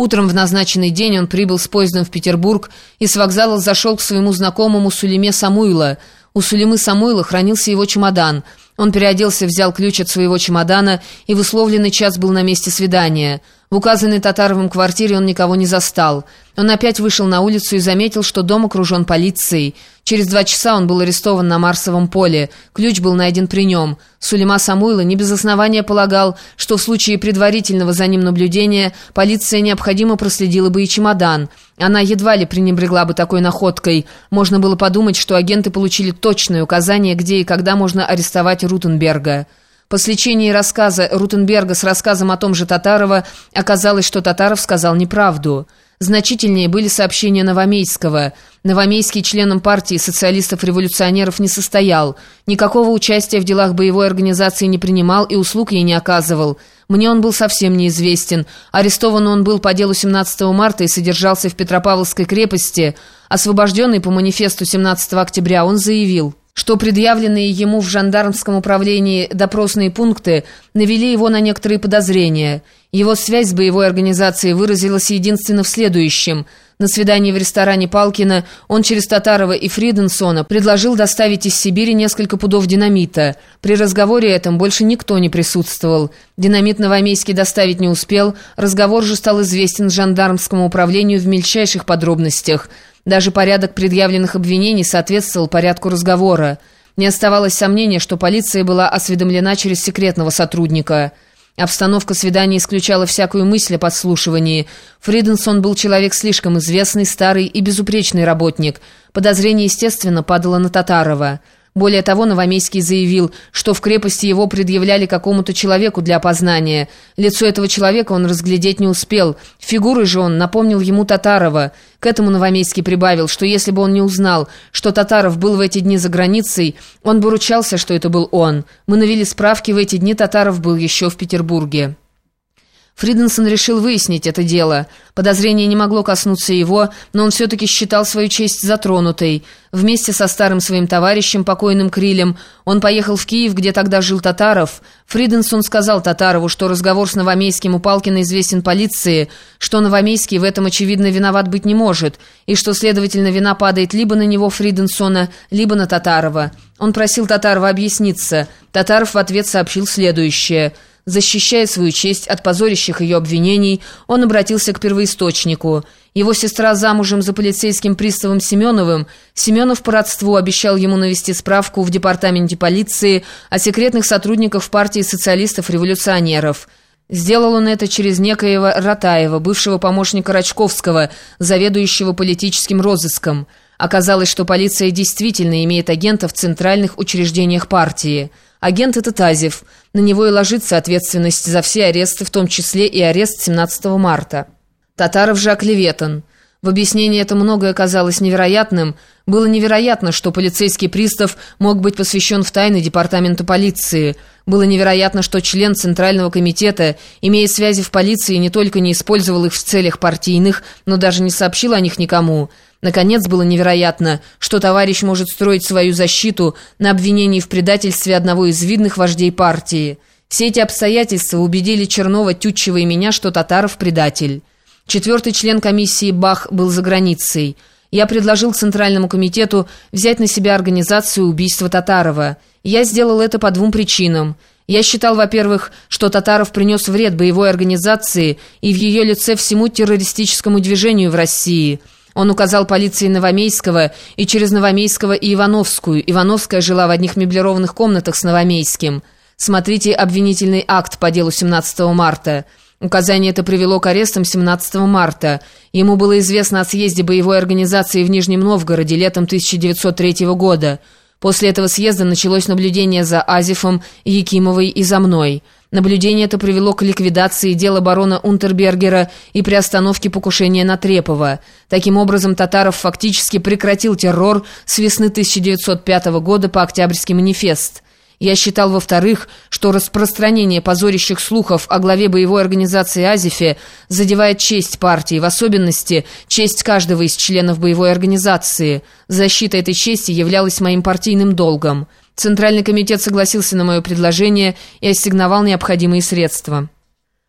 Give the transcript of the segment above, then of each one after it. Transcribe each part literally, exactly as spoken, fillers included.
Утром в назначенный день он прибыл с поездом в Петербург и с вокзала зашел к своему знакомому Сулейме Самуила. У Сулеймы Самуила хранился его чемодан. Он переоделся, взял ключ от своего чемодана и в условленный час был на месте свидания. В указанной Татаровым квартире он никого не застал. Он опять вышел на улицу и заметил, что дом окружен полицией. Через два часа он был арестован на Марсовом поле. Ключ был найден при нем. Сулейма Самуила не без основания полагал, что в случае предварительного за ним наблюдения полиция необходимо проследила бы и чемодан. Она едва ли пренебрегла бы такой находкой. Можно было подумать, что агенты получили точное указание, где и когда можно арестовать Рутенберга. По сличении рассказа Рутенберга с рассказом о том же Татарова оказалось, что Татаров сказал неправду. Значительнее были сообщения Новомейского. Новомейский членом партии социалистов-революционеров не состоял, никакого участия в делах боевой организации не принимал и услуг ей не оказывал. Мне он был совсем неизвестен. Арестован он был по делу семнадцатого марта и содержался в Петропавловской крепости. Освобожденный по манифесту семнадцатого октября, он заявил, что предъявленные ему в жандармском управлении допросные пункты навели его на некоторые подозрения. Его связь с боевой организацией выразилась единственно в следующем. На свидании в ресторане Палкина он через Татарова и Фриденсона предложил доставить из Сибири несколько пудов динамита. При разговоре этом больше никто не присутствовал. Динамит Новомейский доставить не успел, разговор же стал известен жандармскому управлению в мельчайших подробностях. Даже порядок предъявленных обвинений соответствовал порядку разговора. Не оставалось сомнения, что полиция была осведомлена через секретного сотрудника. Обстановка свидания исключала всякую мысль о подслушивании. Фриденсон был человек слишком известный, старый и безупречный работник. Подозрение, естественно, падало на Татарова. Более того, Новомейский заявил, что в крепости его предъявляли какому-то человеку для опознания. Лицо этого человека он разглядеть не успел. Фигурой же он напомнил ему Татарова. К этому Новомейский прибавил, что если бы он не узнал, что Татаров был в эти дни за границей, он бы ручался, что это был он. Мы навели справки, в эти дни Татаров был еще в Петербурге. Фриденсон решил выяснить это дело. Подозрение не могло коснуться его, но он все-таки считал свою честь затронутой. Вместе со старым своим товарищем, покойным Крилем, он поехал в Киев, где тогда жил Татаров. Фриденсон сказал Татарову, что разговор с Новомейским у Палкина известен полиции, что Новомейский в этом, очевидно, виноват быть не может, и что, следовательно, вина падает либо на него, Фриденсона, либо на Татарова. Он просил Татарова объясниться. Татаров в ответ сообщил следующее. Защищая свою честь от позорящих ее обвинений, он обратился к первоисточнику. Его сестра замужем за полицейским приставом Семеновым. Семенов по родству обещал ему навести справку в департаменте полиции о секретных сотрудниках партии социалистов-революционеров. Сделал он это через некоего Ратаева, бывшего помощника Рачковского, заведующего политическим розыском. Оказалось, что полиция действительно имеет агента в центральных учреждениях партии. Агент это Тазев. На него и ложится ответственность за все аресты, в том числе и арест семнадцатого марта. Татаров же оклеветан. В объяснении это многое казалось невероятным. Было невероятно, что полицейский пристав мог быть посвящен в тайны департамента полиции. Было невероятно, что член Центрального комитета, имея связи в полиции, не только не использовал их в целях партийных, но даже не сообщил о них никому. Наконец, было невероятно, что товарищ может строить свою защиту на обвинении в предательстве одного из видных вождей партии. Все эти обстоятельства убедили Чернова, Тютчева и меня, что Татаров предатель. Четвертый член комиссии Бах был за границей. Я предложил Центральному комитету взять на себя организацию убийства Татарова. Я сделал это по двум причинам. Я считал, во-первых, что Татаров принес вред боевой организации и в ее лице всему террористическому движению в России. Он указал полиции Новомейского и через Новомейского и Ивановскую. Ивановская жила в одних меблированных комнатах с Новомейским. Смотрите обвинительный акт по делу семнадцатого марта. Указание это привело к арестам семнадцатого марта. Ему было известно о съезде боевой организации в Нижнем Новгороде летом тысяча девятьсот третьего года. После этого съезда началось наблюдение за Азефом, Якимовой и за мной. Наблюдение это привело к ликвидации дела барона Унтербергера и приостановке покушения на Трепова. Таким образом, Татаров фактически прекратил террор с весны тысяча девятьсот пятого года по Октябрьский манифест. Я считал, во-вторых, что распространение позорящих слухов о главе боевой организации Азефе задевает честь партии, в особенности честь каждого из членов боевой организации. Защита этой чести являлась моим партийным долгом. Центральный комитет согласился на мое предложение и ассигновал необходимые средства.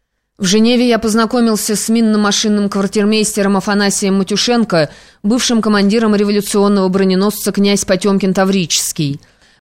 В Женеве я познакомился с минно-машинным квартирмейстером Афанасием Матюшенко, бывшим командиром революционного броненосца «Князь Потемкин Таврический».